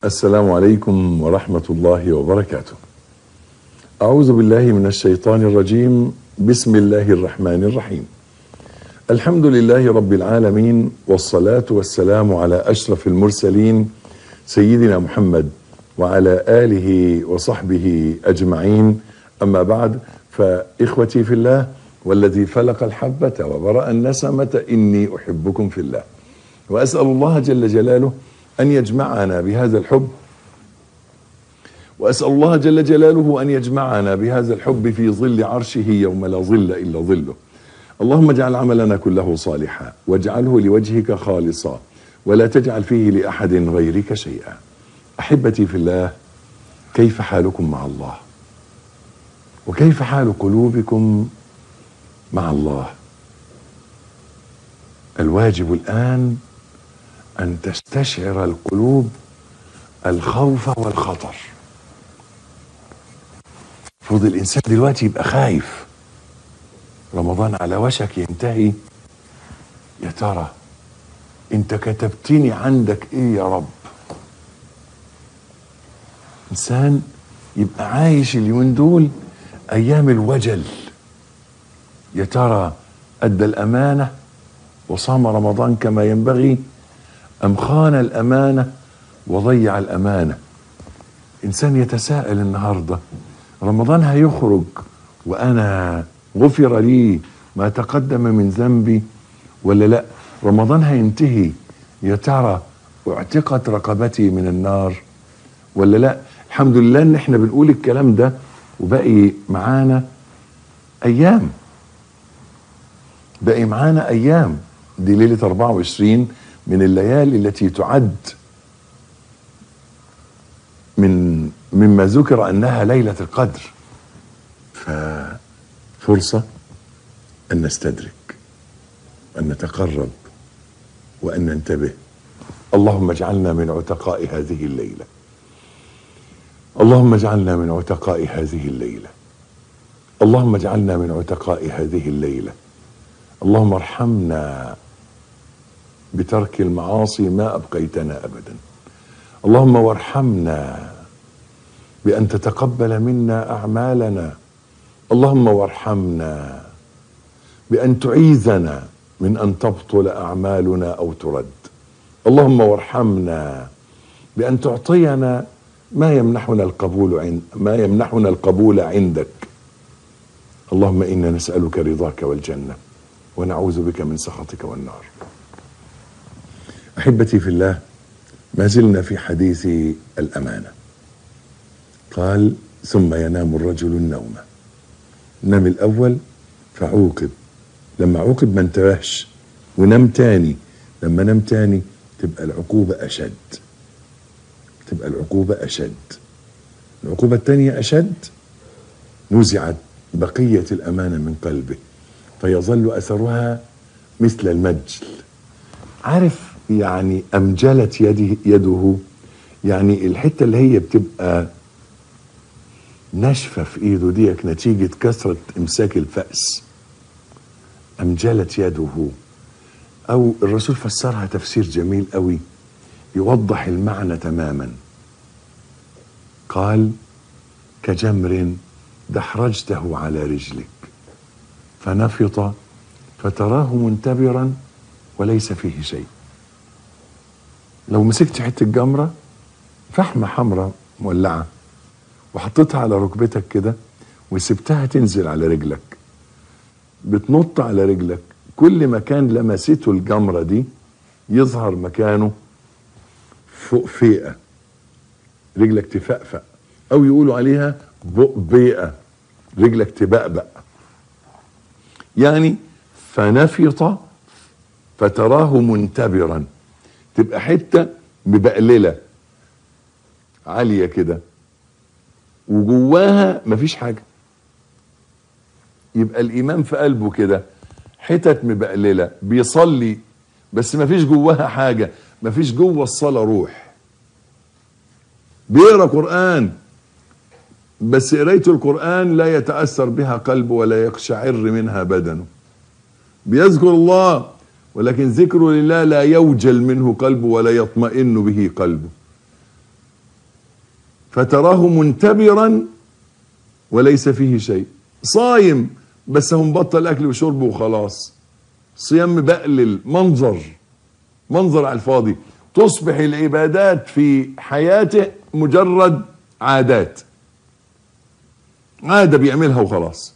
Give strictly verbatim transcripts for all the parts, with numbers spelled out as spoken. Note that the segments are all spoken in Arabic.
السلام عليكم ورحمة الله وبركاته. أعوذ بالله من الشيطان الرجيم. بسم الله الرحمن الرحيم. الحمد لله رب العالمين، والصلاة والسلام على أشرف المرسلين سيدنا محمد وعلى آله وصحبه أجمعين. أما بعد، فإخوتي في الله والذي فلق الحبة وبرأ النسمة إني أحبكم في الله، وأسأل الله جل جلاله أن يجمعنا بهذا الحب، وأسأل الله جل جلاله أن يجمعنا بهذا الحب في ظل عرشه يوم لا ظل إلا ظله. اللهم اجعل عملنا كله صالحا، واجعله لوجهك خالصا، ولا تجعل فيه لأحد غيرك شيئا. أحبتي في الله، كيف حالكم مع الله؟ وكيف حال قلوبكم مع الله؟ الواجب الآن أن تستشعر القلوب الخوف والخطر. المفروض الإنسان دلوقتي يبقى خايف، رمضان على وشك ينتهي، يا ترى أنت كتبتني عندك إيه يا رب؟ إنسان يبقى عايش اليومين دول أيام الوجل، يا ترى أدى الأمانة وصام رمضان كما ينبغي، أم خان الأمانة وضيع الأمانة؟ إنسان يتساءل النهاردة، رمضان هيخرج وأنا غفر لي ما تقدم من ذنبي ولا لا؟ رمضان هينتهي، يا ترى اعتقت رقبتي من النار ولا لا؟ الحمد لله ان احنا بنقول الكلام ده وباقي معانا ايام، باقي معانا ايام. دي ليلة أربعة وعشرين من الليالي التي تعد من مما ذكر انها ليلة القدر، ففرصة ان نستدرك وان نتقرب وان ننتبه. اللهم اجعلنا من عتقاء هذه الليلة، اللهم اجعلنا من عتقاء هذه الليلة، اللهم اجعلنا من عتقاء هذه الليلة. اللهم ارحمنا بترك المعاصي ما أبقيتنا أبدا. اللهم وارحمنا بأن تتقبل منا أعمالنا. اللهم وارحمنا بأن تعيذنا من أن تبطل أعمالنا أو ترد. اللهم وارحمنا بأن تعطينا ما يمنحنا القبول عند ما يمنحنا القبول عندك. اللهم إنا نسألك رضاك والجنة، ونعوذ بك من سخطك والنار. أحبتي في الله، ما زلنا في حديث الأمانة. قال: ثم ينام الرجل النوم. نام الأول فعوقب، لما عوقب ما انتبهش ونام تاني، لما نام تاني تبقى العقوبة أشد، تبقى العقوبة أشد. العقوبة الثانية أشد، نزعت بقية الأمانة من قلبه فيظل أثرها مثل المجل. عارف يعني أمجلت يده, يده يعني الحتة اللي هي بتبقى ناشفة في إيده ديك نتيجة كثرة إمساك الفأس، أمجلت يده. أو الرسول فسرها تفسير جميل قوي يوضح المعنى تماما. قال: كجمر دحرجته على رجلك فنفط فتراه منتبرا وليس فيه شيء. لو مسكت حتة جمرة فحمة حمراء مولعة وحطيتها على ركبتك كده وسبتها تنزل على رجلك، بتنط على رجلك، كل مكان لمسته الجمرة دي يظهر مكانه فوق فيئة، رجلك تفقفق، او يقولوا عليها بؤبئة، رجلك تبقبق. يعني فنفط فتراه منتبرا، تبقى حتة مبقللة عالية كده وجواها مفيش حاجة. يبقى الإمام في قلبه كده حتت مبقللة، بيصلي بس مفيش جواها حاجة، مفيش جوه الصلاة روح. بيقرأ قرآن بس قراية القرآن لا يتأثر بها قلبه ولا يقشعر منها بدنه. بيذكر الله ولكن ذكره لله لا يوجل منه قلبه ولا يطمئن به قلبه. فتراه منتبرا وليس فيه شيء، صايم بس هو مبطل اكل وشرب وخلاص، صيام مبقلل، منظر منظر على الفاضي. تصبح العبادات في حياته مجرد عادات، عادة بيعملها وخلاص.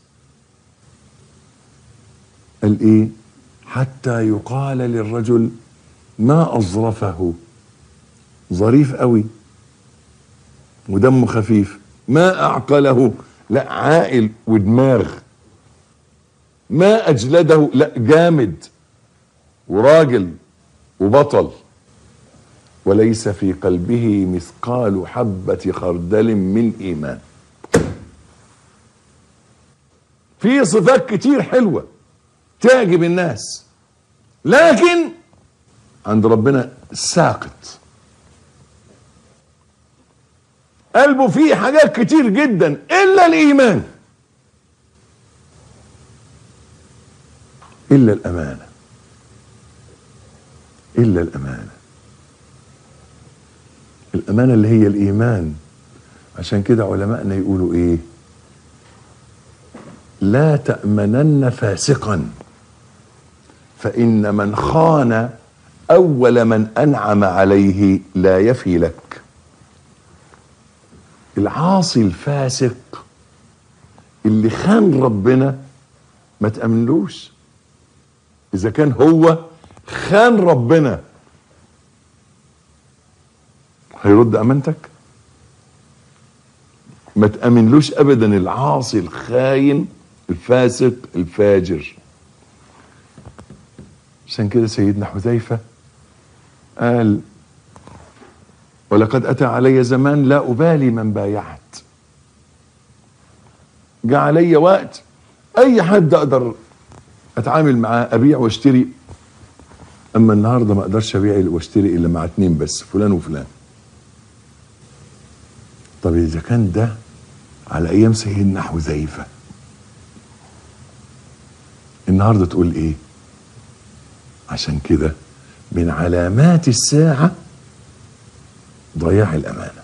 قال ايه؟ حتى يقال للرجل ما اظرفه، ظريف قوي ودمه خفيف. ما اعقله، لا عاقل ودماغ. ما اجلده، لا جامد وراجل وبطل. وليس في قلبه مثقال حبة خردل من ايمان. في صفات كتير حلوة تعجب الناس، لكن عند ربنا ساقط. قلبه فيه حاجات كتير جدا الا الايمان، الا الامانه، الا الامانه. الامانه اللي هي الايمان. عشان كده علماءنا يقولوا ايه؟ لا تأمنن فاسقا فإن من خان أول من أنعم عليه لا يفي لك. العاصي الفاسق اللي خان ربنا ما تأمنلوش. إذا كان هو خان ربنا هيرد أمانتك؟ ما تأمنلوش أبدا. العاصي الخاين الفاسق الفاجر. عشان كده سيدنا حذيفة قال ولقد أتى علي زمان لا أبالي من بايعت. جاء علي وقت أي حد أقدر أتعامل معاه، أبيع واشتري، أما النهاردة ما أقدرش أبيع واشتري إلا مع اتنين بس، فلان وفلان. طب إذا كان ده على أيام سيدنا حذيفة، النهاردة تقول إيه؟ عشان كده من علامات الساعة ضياع الأمانة.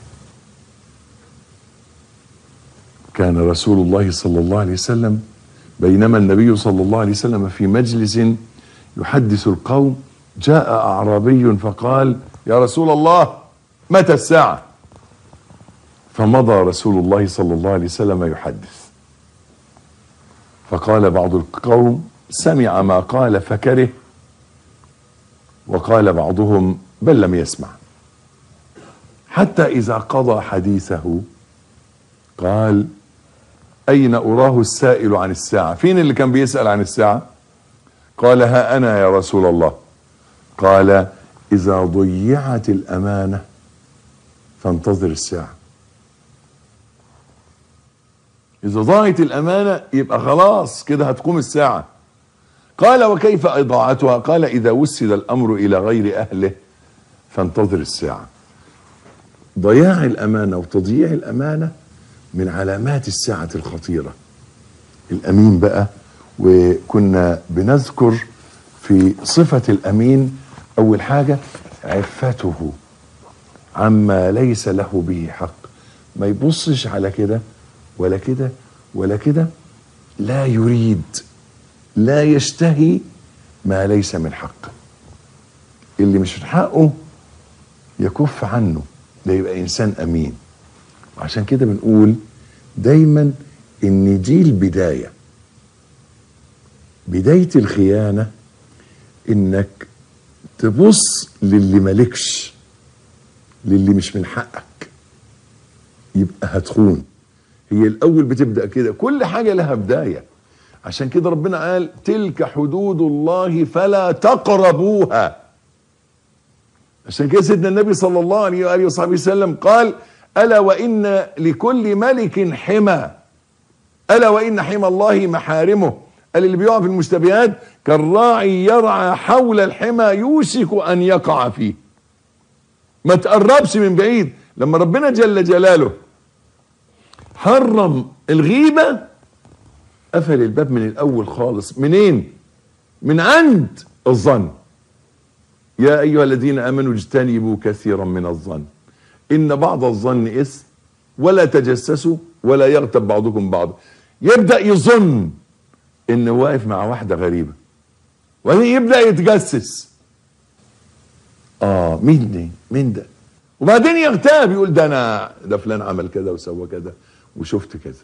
كان رسول الله صلى الله عليه وسلم بينما النبي صلى الله عليه وسلم في مجلس يحدث القوم جاء أعرابي فقال يا رسول الله متى الساعة؟ فمضى رسول الله صلى الله عليه وسلم يحدث. فقال بعض القوم سمع ما قال فكره، وقال بعضهم بل لم يسمع. حتى إذا قضى حديثه قال أين أراه السائل عن الساعة؟ فين اللي كان بيسأل عن الساعة؟ قال ها أنا يا رسول الله. قال إذا ضيعت الأمانة فانتظر الساعة. إذا ضاعت الأمانة يبقى خلاص كده هتقوم الساعة. قال وكيف إضاعتها؟ قال إذا وسد الأمر إلى غير أهله فانتظر الساعة. ضياع الأمانة وتضييع الأمانة من علامات الساعة الخطيرة. الأمين بقى، وكنا بنذكر في صفة الأمين أول حاجة عفته عما ليس له به حق. ما يبصش على كده ولا كده ولا كده، لا يريد لا يشتهي ما ليس من حقه. اللي مش من حقه يكف عنه، ده يبقى إنسان أمين. وعشان كده بنقول دايما إن دي البداية. بداية الخيانة إنك تبص للي مالكش، للي مش من حقك، يبقى هتخون. هي الأول بتبدأ كده، كل حاجة لها بداية. عشان كده ربنا قال تلك حدود الله فلا تقربوها. عشان كده سيدنا النبي صلى الله عليه وآله وصحبه وسلم قال ألا وإن لكل ملك حمى، ألا وإن حمى الله محارمه. قال اللي بيقع في المشتبهات كالراعي يرعى حول الحمى يوشك أن يقع فيه. ما تقربش من بعيد. لما ربنا جل جلاله حرم الغيبة قفل الباب من الأول خالص. منين؟ من عند الظن. يا أيها الذين آمنوا اجتنبوا كثيرا من الظن إن بعض الظن إثم ولا تجسسوا ولا يغتب بعضكم بعض. يبدأ يظن انه واقف مع واحدة غريبة، وبعدين يبدأ يتجسس، اه مين دي مين ده، وبعدين يغتاب يقول ده انا ده فلان عمل كذا وسوى كذا وشفت كذا.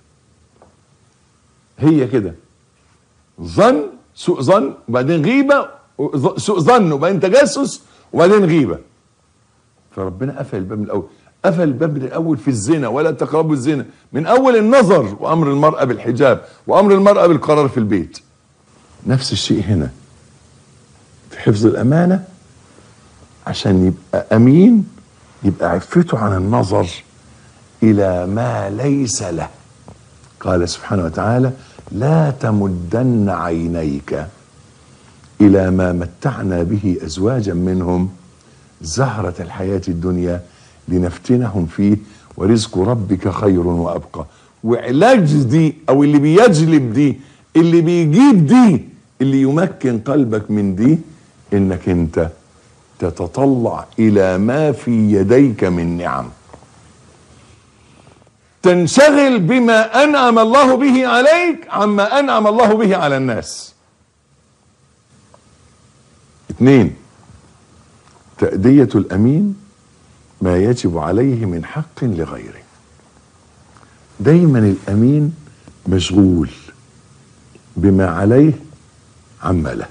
هي كده، ظن، سوء ظن، وبعدين غيبة، سوء ظن، وبعدين تجسس، وبعدين غيبة. فربنا قفل الباب من الاول، قفل الباب من الاول في الزنا، ولا تقربوا الزنا، من اول النظر، وامر المرأة بالحجاب، وامر المرأة بالقرار في البيت. نفس الشيء هنا في حفظ الامانة، عشان يبقى امين يبقى عفته عن النظر الى ما ليس له. قال سبحانه وتعالى: لا تمدن عينيك الى ما متعنا به ازواجا منهم زهرة الحياة الدنيا لنفتنهم فيه ورزق ربك خير وابقى. وعلاج دي او اللي بيجلب دي، اللي بيجيب دي، اللي يمكن قلبك من دي، انك انت تتطلع الى ما في يديك من نعم، تنشغل بما انعم الله به عليك عما انعم الله به على الناس. اثنين، تأدية الامين ما يجب عليه من حق لغيره. دايما الامين مشغول بما عليه عما له.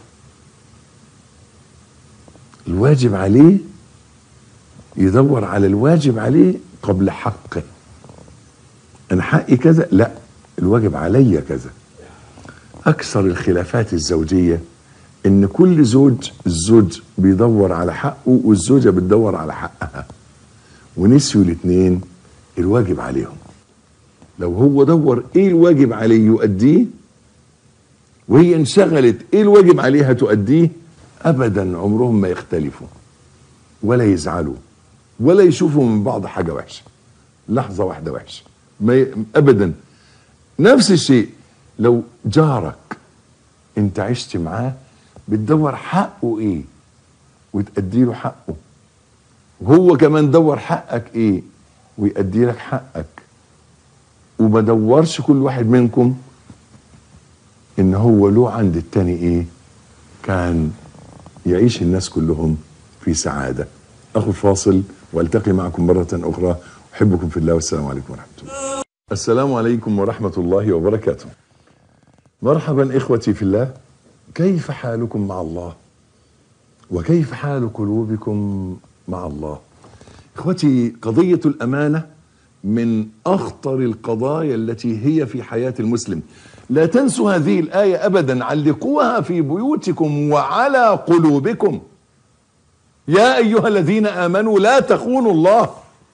الواجب عليه يدور على الواجب عليه قبل حقه. انا حقي كذا، لا الواجب عليا كذا. اكثر الخلافات الزوجية ان كل زوج الزوج بيدور على حقه والزوجة بتدور على حقها، ونسيوا الاثنين الواجب عليهم. لو هو دور ايه الواجب عليه يؤديه، وهي انشغلت ايه الواجب عليها تؤديه، ابدا عمرهم ما يختلفوا ولا يزعلوا ولا يشوفوا من بعض حاجة وحشة، لحظة واحدة وحشة ما ي... ابدا. نفس الشيء لو جارك انت عشت معاه بتدور حقه ايه وتأدي له حقه، وهو كمان دور حقك ايه ويأدي لك حقك، وما دورش كل واحد منكم ان هو له عند التاني ايه، كان يعيش الناس كلهم في سعادة. اخذ فاصل والتقي معكم مرة اخرى. احبكم في الله والسلام عليكم ورحمة الله. السلام عليكم ورحمة الله وبركاته. مرحبا اخوتي في الله، كيف حالكم مع الله؟ وكيف حال قلوبكم مع الله؟ اخوتي، قضية الامانة من اخطر القضايا التي هي في حياة المسلم. لا تنسوا هذه الآية ابدا، علقوها في بيوتكم وعلى قلوبكم. يا ايها الذين امنوا لا تخونوا الله.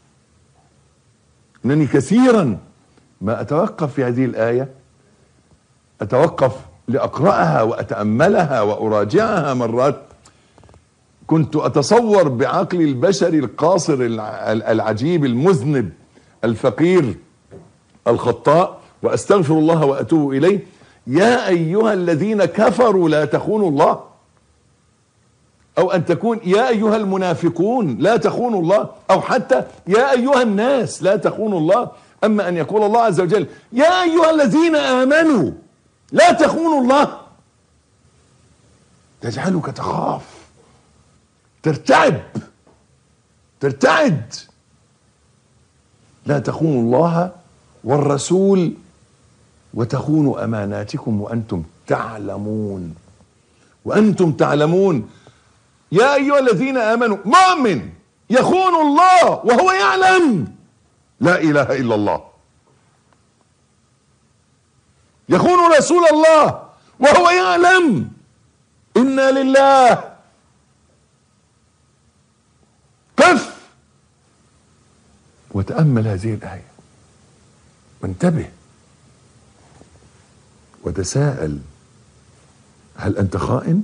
انني كثيرا ما اتوقف في هذه الآية، اتوقف لأقرأها وأتأملها وأراجعها مرات. كنت أتصور بعقلي البشري القاصر العجيب المذنب الفقير الخطاء، وأستغفر الله وأتوب إليه، يا أيها الذين كفروا لا تخونوا الله، أو أن تكون يا أيها المنافقون لا تخونوا الله، أو حتى يا أيها الناس لا تخونوا الله. أما أن يقول الله عز وجل يا أيها الذين آمنوا لا تخونوا الله، تجعلك تخاف، ترتعب، ترتعد. لا تخونوا الله والرسول وتخونوا أماناتكم وأنتم تعلمون، وأنتم تعلمون. يا أيها الذين آمنوا، مؤمن يخون الله وهو يعلم، لا إله إلا الله. يخون رسول الله وهو يعلم، إنا لله. قف وتأمل هذه الآية وانتبه وتساءل، هل أنت خائن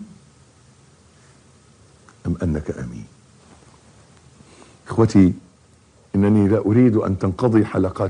أم أنك أمين؟ إخوتي، إنني لا أريد أن تنقضي حلقات